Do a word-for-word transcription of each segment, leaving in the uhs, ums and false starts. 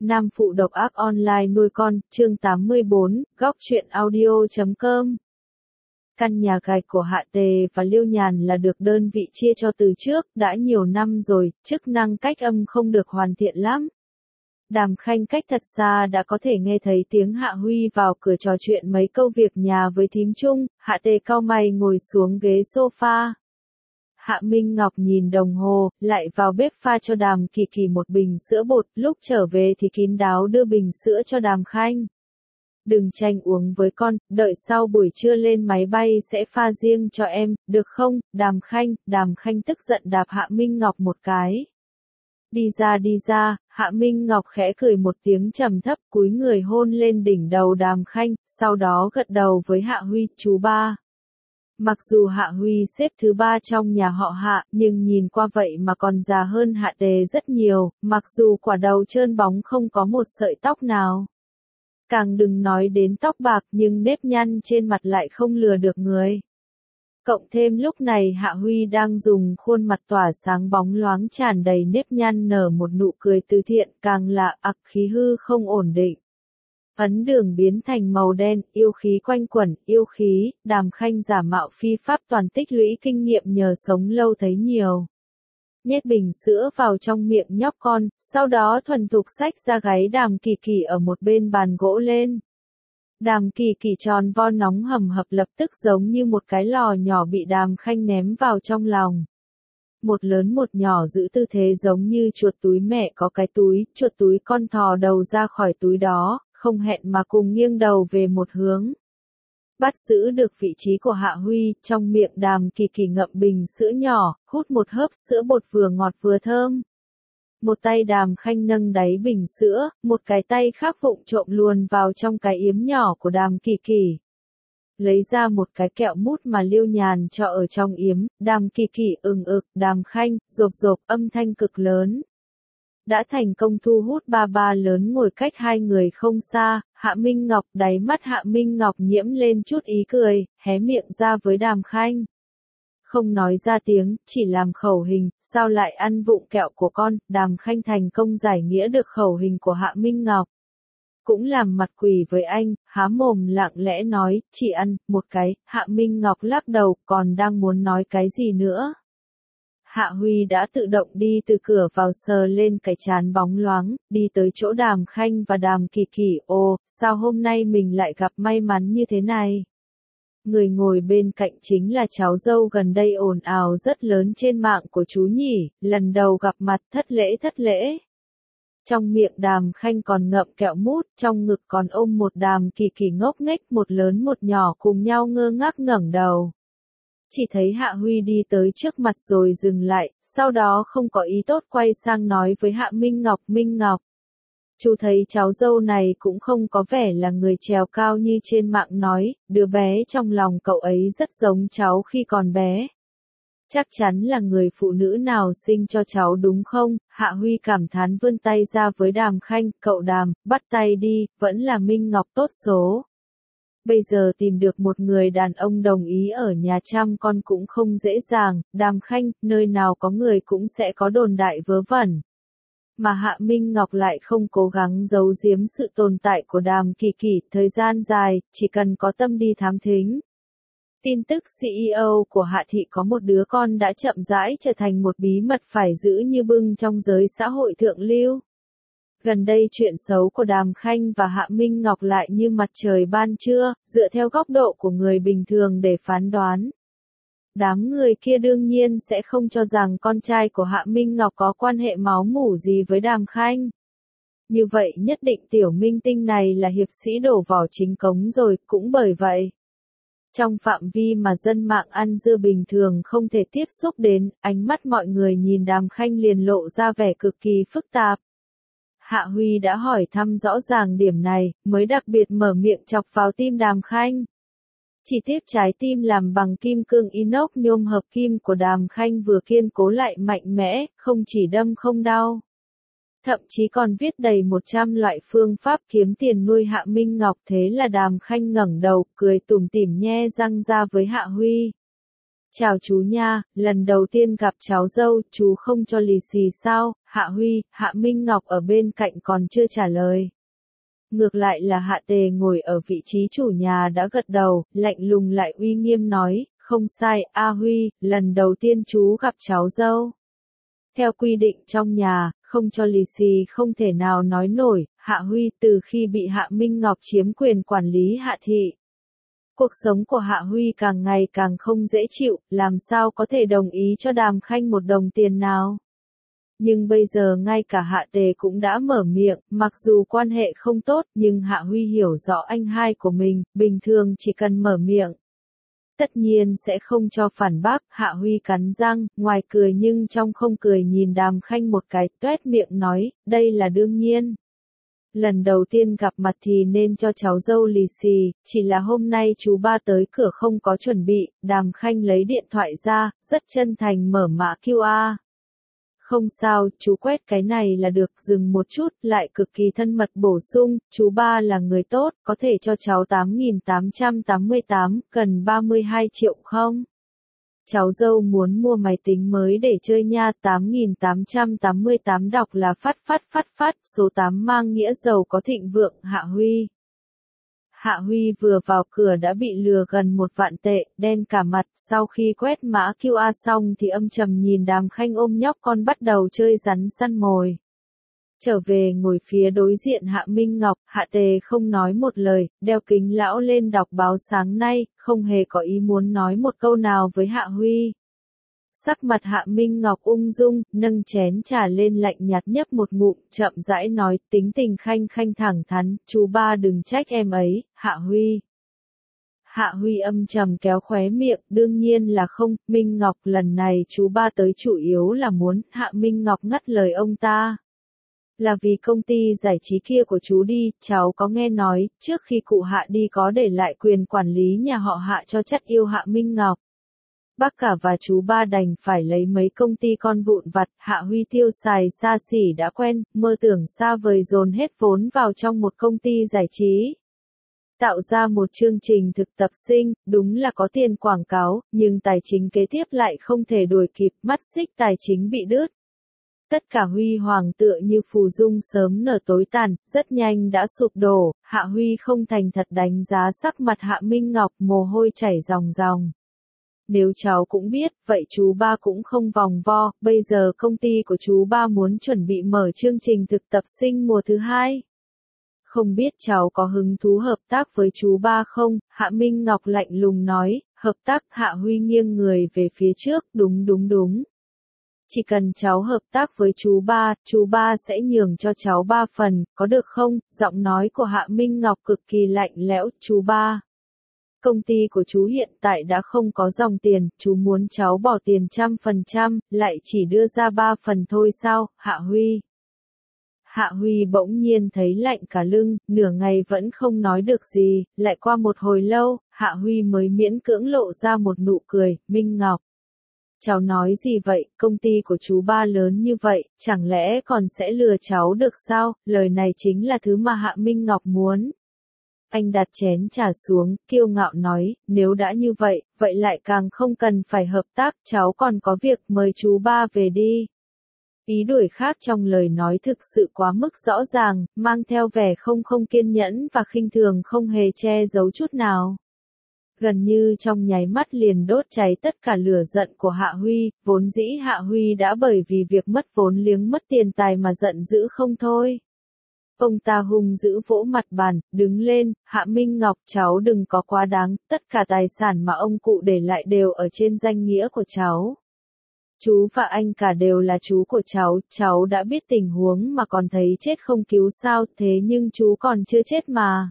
Nam phụ độc ác online nuôi con, chương tám mươi bốn, góc truyện audio chấm com. Căn nhà gạch của Hạ Tề và Liêu Nhàn là được đơn vị chia cho từ trước, đã nhiều năm rồi, chức năng cách âm không được hoàn thiện lắm. Đàm Khanh cách thật xa đã có thể nghe thấy tiếng Hạ Huy vào cửa trò chuyện mấy câu việc nhà với thím Trung. Hạ Tề cau mày ngồi xuống ghế sofa. Hạ Minh Ngọc nhìn đồng hồ, lại vào bếp pha cho Đàm Kỳ Kỳ một bình sữa bột, lúc trở về thì kín đáo đưa bình sữa cho Đàm Khanh. Đừng tranh uống với con, đợi sau buổi trưa lên máy bay sẽ pha riêng cho em, được không, Đàm Khanh, Đàm Khanh tức giận đạp Hạ Minh Ngọc một cái. Đi ra đi ra, Hạ Minh Ngọc khẽ cười một tiếng trầm thấp cúi người hôn lên đỉnh đầu Đàm Khanh, sau đó gật đầu với Hạ Huy, chú ba. Mặc dù Hạ Huy xếp thứ ba trong nhà họ Hạ, nhưng nhìn qua vậy mà còn già hơn Hạ Tề rất nhiều, mặc dù quả đầu trơn bóng không có một sợi tóc nào. Càng đừng nói đến tóc bạc nhưng nếp nhăn trên mặt lại không lừa được người. Cộng thêm lúc này Hạ Huy đang dùng khuôn mặt tỏa sáng bóng loáng tràn đầy nếp nhăn nở một nụ cười từ thiện, càng lạ ặc khí hư không ổn định. Ấn đường biến thành màu đen, yêu khí quanh quẩn, yêu khí, Đàm Khanh giả mạo phi pháp toàn tích lũy kinh nghiệm nhờ sống lâu thấy nhiều. Nhét bình sữa vào trong miệng nhóc con, sau đó thuần thục xách ra gáy Đàm Kỳ Kỳ ở một bên bàn gỗ lên. Đàm Kỳ Kỳ tròn vo nóng hầm hập lập tức giống như một cái lò nhỏ bị Đàm Khanh ném vào trong lòng. Một lớn một nhỏ giữ tư thế giống như chuột túi mẹ có cái túi, chuột túi con thò đầu ra khỏi túi đó, không hẹn mà cùng nghiêng đầu về một hướng. Bắt giữ được vị trí của Hạ Huy, trong miệng Đàm Kỳ Kỳ ngậm bình sữa nhỏ, hút một hớp sữa bột vừa ngọt vừa thơm. Một tay Đàm Khanh nâng đáy bình sữa, một cái tay khác vụng trộm luồn vào trong cái yếm nhỏ của Đàm Kỳ Kỳ. Lấy ra một cái kẹo mút mà Liêu Nhàn cho ở trong yếm, Đàm Kỳ Kỳ ừng ực, Đàm Khanh, rộp rộp, âm thanh cực lớn. Đã thành công thu hút ba ba lớn ngồi cách hai người không xa, Hạ Minh Ngọc, đáy mắt Hạ Minh Ngọc nhiễm lên chút ý cười, hé miệng ra với Đàm Khanh. Không nói ra tiếng, chỉ làm khẩu hình, sao lại ăn vụng kẹo của con, Đàm Khanh thành công giải nghĩa được khẩu hình của Hạ Minh Ngọc. Cũng làm mặt quỷ với anh, há mồm lặng lẽ nói, chỉ ăn, một cái, Hạ Minh Ngọc lắc đầu, còn đang muốn nói cái gì nữa. Hạ Huy đã tự động đi từ cửa vào sờ lên cái trán bóng loáng, đi tới chỗ Đàm Khanh và Đàm Kỳ Kỳ, ồ, sao hôm nay mình lại gặp may mắn như thế này. Người ngồi bên cạnh chính là cháu dâu gần đây ồn ào rất lớn trên mạng của chú nhỉ, lần đầu gặp mặt thất lễ thất lễ. Trong miệng Đàm Khanh còn ngậm kẹo mút, trong ngực còn ôm một Đàm Kỳ Kỳ ngốc nghếch một lớn một nhỏ cùng nhau ngơ ngác ngẩng đầu. Chỉ thấy Hạ Huy đi tới trước mặt rồi dừng lại, sau đó không có ý tốt quay sang nói với Hạ Minh Ngọc, Minh Ngọc. Chú thấy cháu dâu này cũng không có vẻ là người trèo cao như trên mạng nói, đứa bé trong lòng cậu ấy rất giống cháu khi còn bé. Chắc chắn là người phụ nữ nào sinh cho cháu đúng không? Hạ Huy cảm thán vươn tay ra với Đàm Khanh, cậu Đàm, bắt tay đi, vẫn là Minh Ngọc tốt số. Bây giờ tìm được một người đàn ông đồng ý ở nhà chăm con cũng không dễ dàng, Đàm Khanh, nơi nào có người cũng sẽ có đồn đại vớ vẩn. Mà Hạ Minh Ngọc lại không cố gắng giấu giếm sự tồn tại của Đàm Kỳ Kỳ, thời gian dài, chỉ cần có tâm đi thám thính. Tin tức xê e ô của Hạ Thị có một đứa con đã chậm rãi trở thành một bí mật phải giữ như bưng trong giới xã hội thượng lưu. Gần đây chuyện xấu của Đàm Khanh và Hạ Minh Ngọc lại như mặt trời ban trưa, dựa theo góc độ của người bình thường để phán đoán. Đám người kia đương nhiên sẽ không cho rằng con trai của Hạ Minh Ngọc có quan hệ máu mủ gì với Đàm Khanh. Như vậy nhất định tiểu minh tinh này là hiệp sĩ đổ vỏ chính cống rồi, cũng bởi vậy. Trong phạm vi mà dân mạng ăn dưa bình thường không thể tiếp xúc đến, ánh mắt mọi người nhìn Đàm Khanh liền lộ ra vẻ cực kỳ phức tạp. Hạ Huy đã hỏi thăm rõ ràng điểm này, mới đặc biệt mở miệng chọc vào tim Đàm Khanh. Chỉ tiếc trái tim làm bằng kim cương inox nhôm hợp kim của Đàm Khanh vừa kiên cố lại mạnh mẽ, không chỉ đâm không đau. Thậm chí còn viết đầy một trăm loại phương pháp kiếm tiền nuôi Hạ Minh Ngọc, thế là Đàm Khanh ngẩng đầu, cười tủm tỉm nhe răng ra với Hạ Huy. Chào chú nha, lần đầu tiên gặp cháu dâu, chú không cho lì xì sao? Hạ Huy, Hạ Minh Ngọc ở bên cạnh còn chưa trả lời. Ngược lại là Hạ Tề ngồi ở vị trí chủ nhà đã gật đầu, lạnh lùng lại uy nghiêm nói, không sai, A Huy, lần đầu tiên chú gặp cháu dâu. Theo quy định trong nhà, không cho lì xì không thể nào nói nổi, Hạ Huy từ khi bị Hạ Minh Ngọc chiếm quyền quản lý Hạ Thị. Cuộc sống của Hạ Huy càng ngày càng không dễ chịu, làm sao có thể đồng ý cho Đàm Khanh một đồng tiền nào. Nhưng bây giờ ngay cả Hạ Tề cũng đã mở miệng, mặc dù quan hệ không tốt, nhưng Hạ Huy hiểu rõ anh hai của mình, bình thường chỉ cần mở miệng. Tất nhiên sẽ không cho phản bác, Hạ Huy cắn răng, ngoài cười nhưng trong không cười nhìn Đàm Khanh một cái, tuét miệng nói, đây là đương nhiên. Lần đầu tiên gặp mặt thì nên cho cháu dâu lì xì, chỉ là hôm nay chú ba tới cửa không có chuẩn bị, Đàm Khanh lấy điện thoại ra, rất chân thành mở mã quy rờ. Không sao, chú quét cái này là được, dừng một chút, lại cực kỳ thân mật bổ sung, chú ba là người tốt, có thể cho cháu tám nghìn tám trăm tám mươi tám, cần ba mươi hai triệu không? Cháu dâu muốn mua máy tính mới để chơi nha, tám nghìn tám trăm tám mươi tám đọc là phát phát phát phát, số tám mang nghĩa giàu có thịnh vượng, Hạ Huy. Hạ Huy vừa vào cửa đã bị lừa gần một vạn tệ, đen cả mặt, sau khi quét mã quy rờ xong thì âm trầm nhìn Đàm Khanh ôm nhóc con bắt đầu chơi rắn săn mồi. Trở về ngồi phía đối diện Hạ Minh Ngọc, Hạ Tề không nói một lời, đeo kính lão lên đọc báo sáng nay, không hề có ý muốn nói một câu nào với Hạ Huy. Sắc mặt Hạ Minh Ngọc ung dung, nâng chén trà lên lạnh nhạt nhấp một ngụm, chậm rãi nói, tính tình Khanh Khanh thẳng thắn, chú ba đừng trách em ấy, Hạ Huy. Hạ Huy âm trầm kéo khóe miệng, đương nhiên là không, Minh Ngọc lần này chú ba tới chủ yếu là muốn, Hạ Minh Ngọc ngắt lời ông ta. Là vì công ty giải trí kia của chú đi, cháu có nghe nói, trước khi cụ Hạ đi có để lại quyền quản lý nhà họ Hạ cho chất yêu Hạ Minh Ngọc. Bác cả và chú ba đành phải lấy mấy công ty con vụn vặt, Hạ Huy tiêu xài xa xỉ đã quen, mơ tưởng xa vời dồn hết vốn vào trong một công ty giải trí. Tạo ra một chương trình thực tập sinh, đúng là có tiền quảng cáo, nhưng tài chính kế tiếp lại không thể đuổi kịp, mắt xích tài chính bị đứt. Tất cả huy hoàng tựa như phù dung sớm nở tối tàn, rất nhanh đã sụp đổ, Hạ Huy không thành thật đánh giá sắc mặt Hạ Minh Ngọc, mồ hôi chảy ròng ròng. Nếu cháu cũng biết, vậy chú ba cũng không vòng vo, bây giờ công ty của chú ba muốn chuẩn bị mở chương trình thực tập sinh mùa thứ hai. Không biết cháu có hứng thú hợp tác với chú ba không? Hạ Minh Ngọc lạnh lùng nói, hợp tác. Hạ Huy nghiêng người về phía trước, đúng đúng đúng. Chỉ cần cháu hợp tác với chú ba, chú ba sẽ nhường cho cháu ba phần, có được không? Giọng nói của Hạ Minh Ngọc cực kỳ lạnh lẽo, chú ba. Công ty của chú hiện tại đã không có dòng tiền, chú muốn cháu bỏ tiền trăm phần trăm, lại chỉ đưa ra ba phần thôi sao, Hạ Huy. Hạ Huy bỗng nhiên thấy lạnh cả lưng, nửa ngày vẫn không nói được gì, lại qua một hồi lâu, Hạ Huy mới miễn cưỡng lộ ra một nụ cười, Minh Ngọc. Cháu nói gì vậy, công ty của chú ba lớn như vậy, chẳng lẽ còn sẽ lừa cháu được sao, lời này chính là thứ mà Hạ Minh Ngọc muốn. Anh đặt chén trà xuống, kiêu ngạo nói, nếu đã như vậy, vậy lại càng không cần phải hợp tác, cháu còn có việc, mời chú ba về đi. Ý đuổi khác trong lời nói thực sự quá mức rõ ràng, mang theo vẻ không không kiên nhẫn và khinh thường không hề che giấu chút nào. Gần như trong nháy mắt liền đốt cháy tất cả lửa giận của Hạ Huy, vốn dĩ Hạ Huy đã bởi vì việc mất vốn liếng mất tiền tài mà giận dữ không thôi. Ông ta hung dữ vỗ mặt bàn, đứng lên, Hạ Minh Ngọc cháu đừng có quá đáng, tất cả tài sản mà ông cụ để lại đều ở trên danh nghĩa của cháu. Chú và anh cả đều là chú của cháu, cháu đã biết tình huống mà còn thấy chết không cứu sao, thế nhưng chú còn chưa chết mà.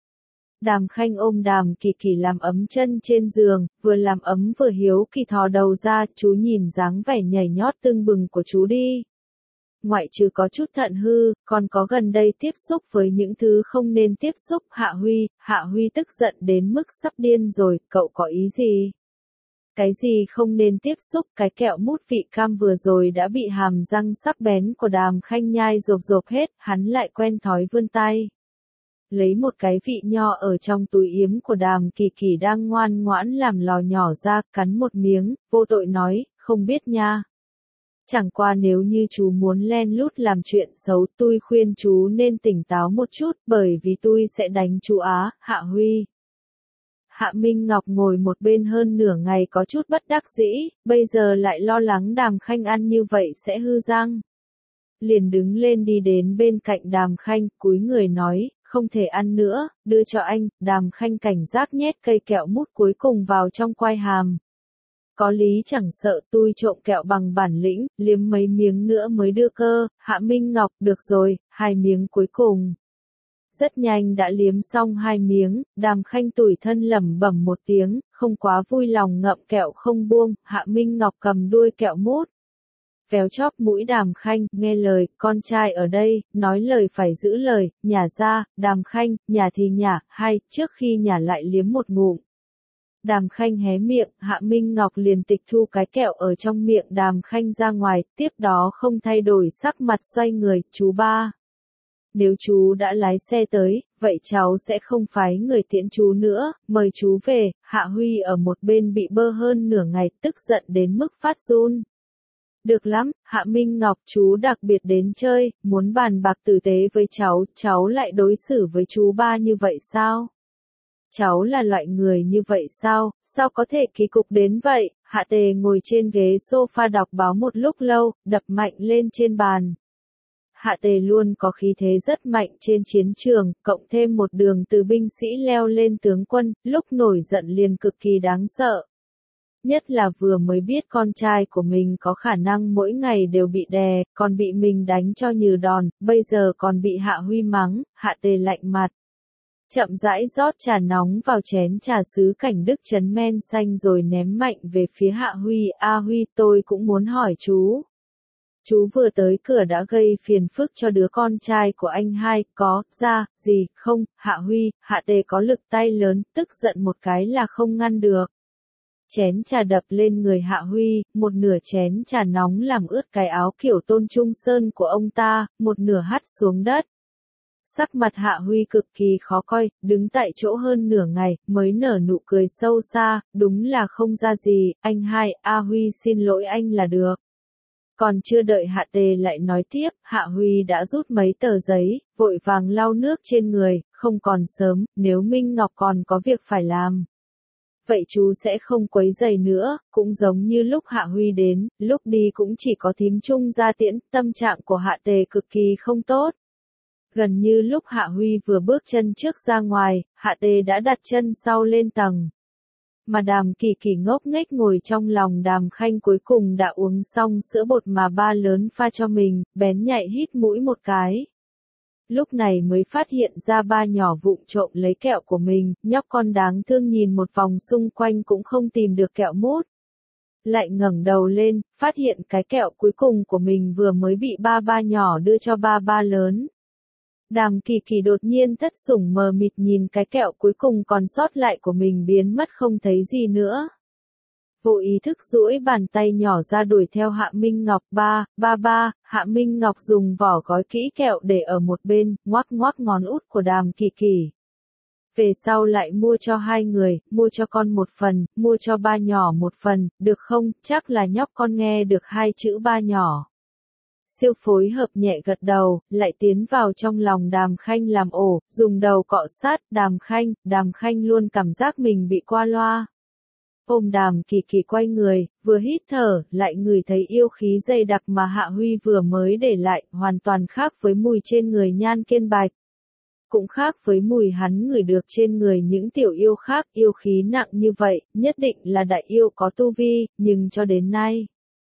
Đàm Khanh ôm Đàm Kỳ Kỳ làm ấm chân trên giường, vừa làm ấm vừa hiếu kỳ thò đầu ra, chú nhìn dáng vẻ nhảy nhót tưng bừng của chú đi. Ngoại trừ có chút thận hư, còn có gần đây tiếp xúc với những thứ không nên tiếp xúc. Hạ Huy, Hạ Huy tức giận đến mức sắp điên rồi, cậu có ý gì? Cái gì không nên tiếp xúc, cái kẹo mút vị cam vừa rồi đã bị hàm răng sắc bén của Đàm Khanh nhai rộp rộp hết, hắn lại quen thói vươn tay. lấy một cái vị nho ở trong túi yếm của Đàm Kỳ Kỳ đang ngoan ngoãn làm lò nhỏ ra, cắn một miếng, vô tội nói, không biết nha. Chẳng qua nếu như chú muốn len lút làm chuyện xấu, tôi khuyên chú nên tỉnh táo một chút, bởi vì tôi sẽ đánh chú á, Hạ Huy. Hạ Minh Ngọc ngồi một bên hơn nửa ngày có chút bất đắc dĩ, bây giờ lại lo lắng Đàm Khanh ăn như vậy sẽ hư răng. Liền đứng lên đi đến bên cạnh Đàm Khanh, cúi người nói, không thể ăn nữa, đưa cho anh. Đàm Khanh cảnh giác nhét cây kẹo mút cuối cùng vào trong quai hàm. Có lý chẳng sợ tôi trộm kẹo bằng bản lĩnh, liếm mấy miếng nữa mới đưa cơ. Hạ Minh Ngọc, được rồi, hai miếng cuối cùng. Rất nhanh đã liếm xong hai miếng, Đàm Khanh tủi thân lẩm bẩm một tiếng, không quá vui lòng ngậm kẹo không buông. Hạ Minh Ngọc cầm đuôi kẹo mút, véo chóp mũi Đàm Khanh, nghe lời, con trai ở đây, nói lời phải giữ lời, nhả ra. Đàm Khanh, nhả thì nhả, hay, trước khi nhả lại liếm một ngụm. Đàm Khanh hé miệng, Hạ Minh Ngọc liền tịch thu cái kẹo ở trong miệng Đàm Khanh ra ngoài, tiếp đó không thay đổi sắc mặt xoay người, chú ba. Nếu chú đã lái xe tới, vậy cháu sẽ không phái người tiễn chú nữa, mời chú về. Hạ Huy ở một bên bị bơ hơn nửa ngày, tức giận đến mức phát run. Được lắm, Hạ Minh Ngọc, chú đặc biệt đến chơi, muốn bàn bạc tử tế với cháu, cháu lại đối xử với chú ba như vậy sao? Cháu là loại người như vậy sao, sao có thể kỳ cục đến vậy? Hạ Tề ngồi trên ghế sofa đọc báo một lúc lâu, đập mạnh lên trên bàn. Hạ Tề luôn có khí thế rất mạnh trên chiến trường, cộng thêm một đường từ binh sĩ leo lên tướng quân, lúc nổi giận liền cực kỳ đáng sợ. Nhất là vừa mới biết con trai của mình có khả năng mỗi ngày đều bị đè, còn bị mình đánh cho như đòn, bây giờ còn bị Hạ Huy mắng. Hạ Tề lạnh mặt. Chậm rãi rót trà nóng vào chén trà sứ cảnh đức chấn men xanh rồi ném mạnh về phía Hạ Huy. A Huy, tôi cũng muốn hỏi chú. Chú vừa tới cửa đã gây phiền phức cho đứa con trai của anh hai, có ra gì không? Hạ Huy, Hạ Tề có lực tay lớn, tức giận một cái là không ngăn được. Chén trà đập lên người Hạ Huy, một nửa chén trà nóng làm ướt cái áo kiểu Tôn Trung Sơn của ông ta, một nửa hắt xuống đất. Sắc mặt Hạ Huy cực kỳ khó coi, đứng tại chỗ hơn nửa ngày, mới nở nụ cười sâu xa, đúng là không ra gì, anh hai, A Huy xin lỗi anh là được. Còn chưa đợi Hạ Tề lại nói tiếp, Hạ Huy đã rút mấy tờ giấy, vội vàng lau nước trên người, không còn sớm, nếu Minh Ngọc còn có việc phải làm. Vậy chú sẽ không quấy rầy nữa, cũng giống như lúc Hạ Huy đến, lúc đi cũng chỉ có thím Trung ra tiễn, tâm trạng của Hạ Tề cực kỳ không tốt. Gần như lúc Hạ Huy vừa bước chân trước ra ngoài, Hạ Tề đã đặt chân sau lên tầng. Mà Đàm Kỳ Kỳ ngốc nghếch ngồi trong lòng Đàm Khanh cuối cùng đã uống xong sữa bột mà ba lớn pha cho mình, bén nhạy hít mũi một cái. Lúc này mới phát hiện ra ba nhỏ vụng trộm lấy kẹo của mình, nhóc con đáng thương nhìn một vòng xung quanh cũng không tìm được kẹo mút. Lại ngẩng đầu lên, phát hiện cái kẹo cuối cùng của mình vừa mới bị ba ba nhỏ đưa cho ba ba lớn. Đàm Kỳ Kỳ đột nhiên thất sủng mờ mịt nhìn cái kẹo cuối cùng còn sót lại của mình biến mất không thấy gì nữa. Vô ý thức duỗi bàn tay nhỏ ra đuổi theo Hạ Minh Ngọc. Ba, ba ba, Hạ Minh Ngọc dùng vỏ gói kỹ kẹo để ở một bên, ngoắc ngoắc ngón út của Đàm Kỳ Kỳ. Về sau lại mua cho hai người, mua cho con một phần, mua cho ba nhỏ một phần, được không? Chắc là nhóc con nghe được hai chữ ba nhỏ. Siêu phối hợp nhẹ gật đầu, lại tiến vào trong lòng Đàm Khanh làm ổ, dùng đầu cọ sát. Đàm Khanh, Đàm Khanh luôn cảm giác mình bị qua loa. Ôm Đàm Kỳ Kỳ quay người, vừa hít thở, lại ngửi thấy yêu khí dày đặc mà Hạ Huy vừa mới để lại, hoàn toàn khác với mùi trên người Nhan Kiên Bạch. Cũng khác với mùi hắn ngửi được trên người những tiểu yêu khác, yêu khí nặng như vậy, nhất định là đại yêu có tu vi, nhưng cho đến nay.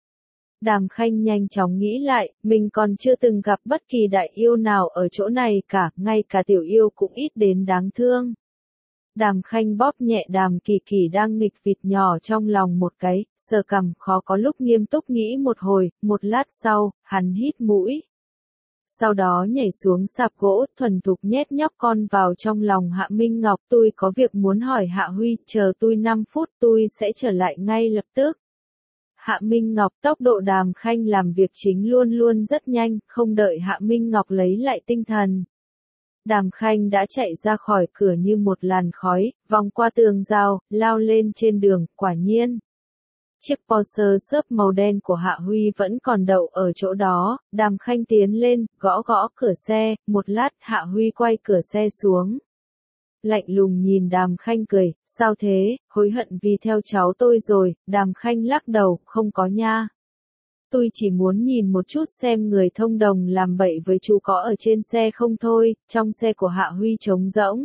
Đàm Khanh nhanh chóng nghĩ lại, mình còn chưa từng gặp bất kỳ đại yêu nào ở chỗ này cả, ngay cả tiểu yêu cũng ít đến đáng thương. Đàm Khanh bóp nhẹ Đàm Kỳ Kỳ đang nghịch vịt nhỏ trong lòng một cái, sờ cằm khó có lúc nghiêm túc nghĩ một hồi, một lát sau, hắn hít mũi. Sau đó nhảy xuống sạp gỗ, thuần thục nhét nhóc con vào trong lòng Hạ Minh Ngọc. Tôi có việc muốn hỏi Hạ Huy, chờ tôi năm phút tôi sẽ trở lại ngay lập tức. Hạ Minh Ngọc, tốc độ Đàm Khanh làm việc chính luôn luôn rất nhanh, không đợi Hạ Minh Ngọc lấy lại tinh thần. Đàm Khanh đã chạy ra khỏi cửa như một làn khói, vòng qua tường rào, lao lên trên đường, quả nhiên. Chiếc Porsche xốp màu đen của Hạ Huy vẫn còn đậu ở chỗ đó, Đàm Khanh tiến lên, gõ gõ cửa xe, một lát Hạ Huy quay cửa xe xuống. Lạnh lùng nhìn Đàm Khanh cười, sao thế, hối hận vì theo cháu tôi rồi, Đàm Khanh lắc đầu, không có nha. Tôi chỉ muốn nhìn một chút xem người thông đồng làm bậy với chú có ở trên xe không thôi, trong xe của Hạ Huy trống rỗng.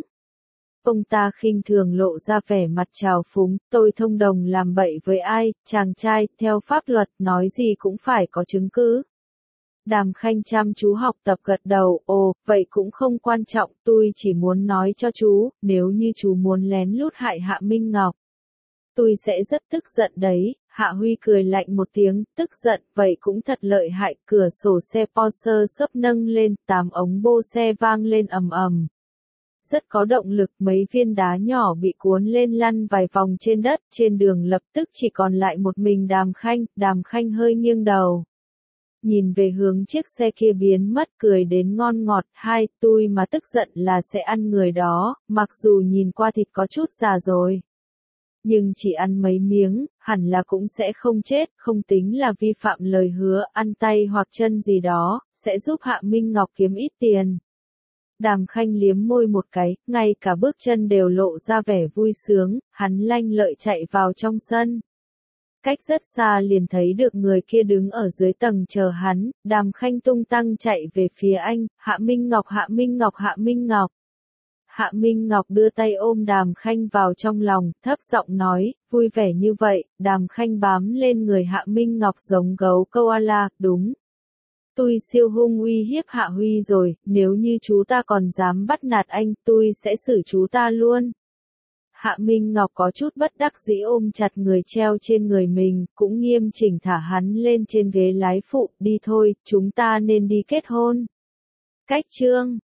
Ông ta khinh thường lộ ra vẻ mặt trào phúng, tôi thông đồng làm bậy với ai, chàng trai, theo pháp luật, nói gì cũng phải có chứng cứ. Đàm Khanh chăm chú học tập gật đầu, ồ, vậy cũng không quan trọng, tôi chỉ muốn nói cho chú, nếu như chú muốn lén lút hại Hạ Minh Ngọc. Tôi sẽ rất tức giận đấy, Hạ Huy cười lạnh một tiếng, tức giận, vậy cũng thật lợi hại, cửa sổ xe Porsche xốp nâng lên, tám ống bô xe vang lên ầm ầm. Rất có động lực, mấy viên đá nhỏ bị cuốn lên lăn vài vòng trên đất, trên đường lập tức chỉ còn lại một mình Đàm Khanh, Đàm Khanh hơi nghiêng đầu. Nhìn về hướng chiếc xe kia biến mất cười đến ngon ngọt, hai, tôi mà tức giận là sẽ ăn người đó, mặc dù nhìn qua thịt có chút già rồi. Nhưng chỉ ăn mấy miếng, hẳn là cũng sẽ không chết, không tính là vi phạm lời hứa, ăn tay hoặc chân gì đó, sẽ giúp Hạ Minh Ngọc kiếm ít tiền. Đàm Khanh liếm môi một cái, ngay cả bước chân đều lộ ra vẻ vui sướng, hắn lanh lợi chạy vào trong sân. Cách rất xa liền thấy được người kia đứng ở dưới tầng chờ hắn, Đàm Khanh tung tăng chạy về phía anh, Hạ Minh Ngọc Hạ Minh Ngọc Hạ Minh Ngọc. Hạ Minh Ngọc đưa tay ôm Đàm Khanh vào trong lòng, thấp giọng nói, vui vẻ như vậy, Đàm Khanh bám lên người Hạ Minh Ngọc giống gấu koala, đúng. Tôi siêu hung uy hiếp Hạ Huy rồi, nếu như chú ta còn dám bắt nạt anh, tôi sẽ xử chú ta luôn. Hạ Minh Ngọc có chút bất đắc dĩ ôm chặt người treo trên người mình, cũng nghiêm chỉnh thả hắn lên trên ghế lái phụ, đi thôi, chúng ta nên đi kết hôn. Cách chương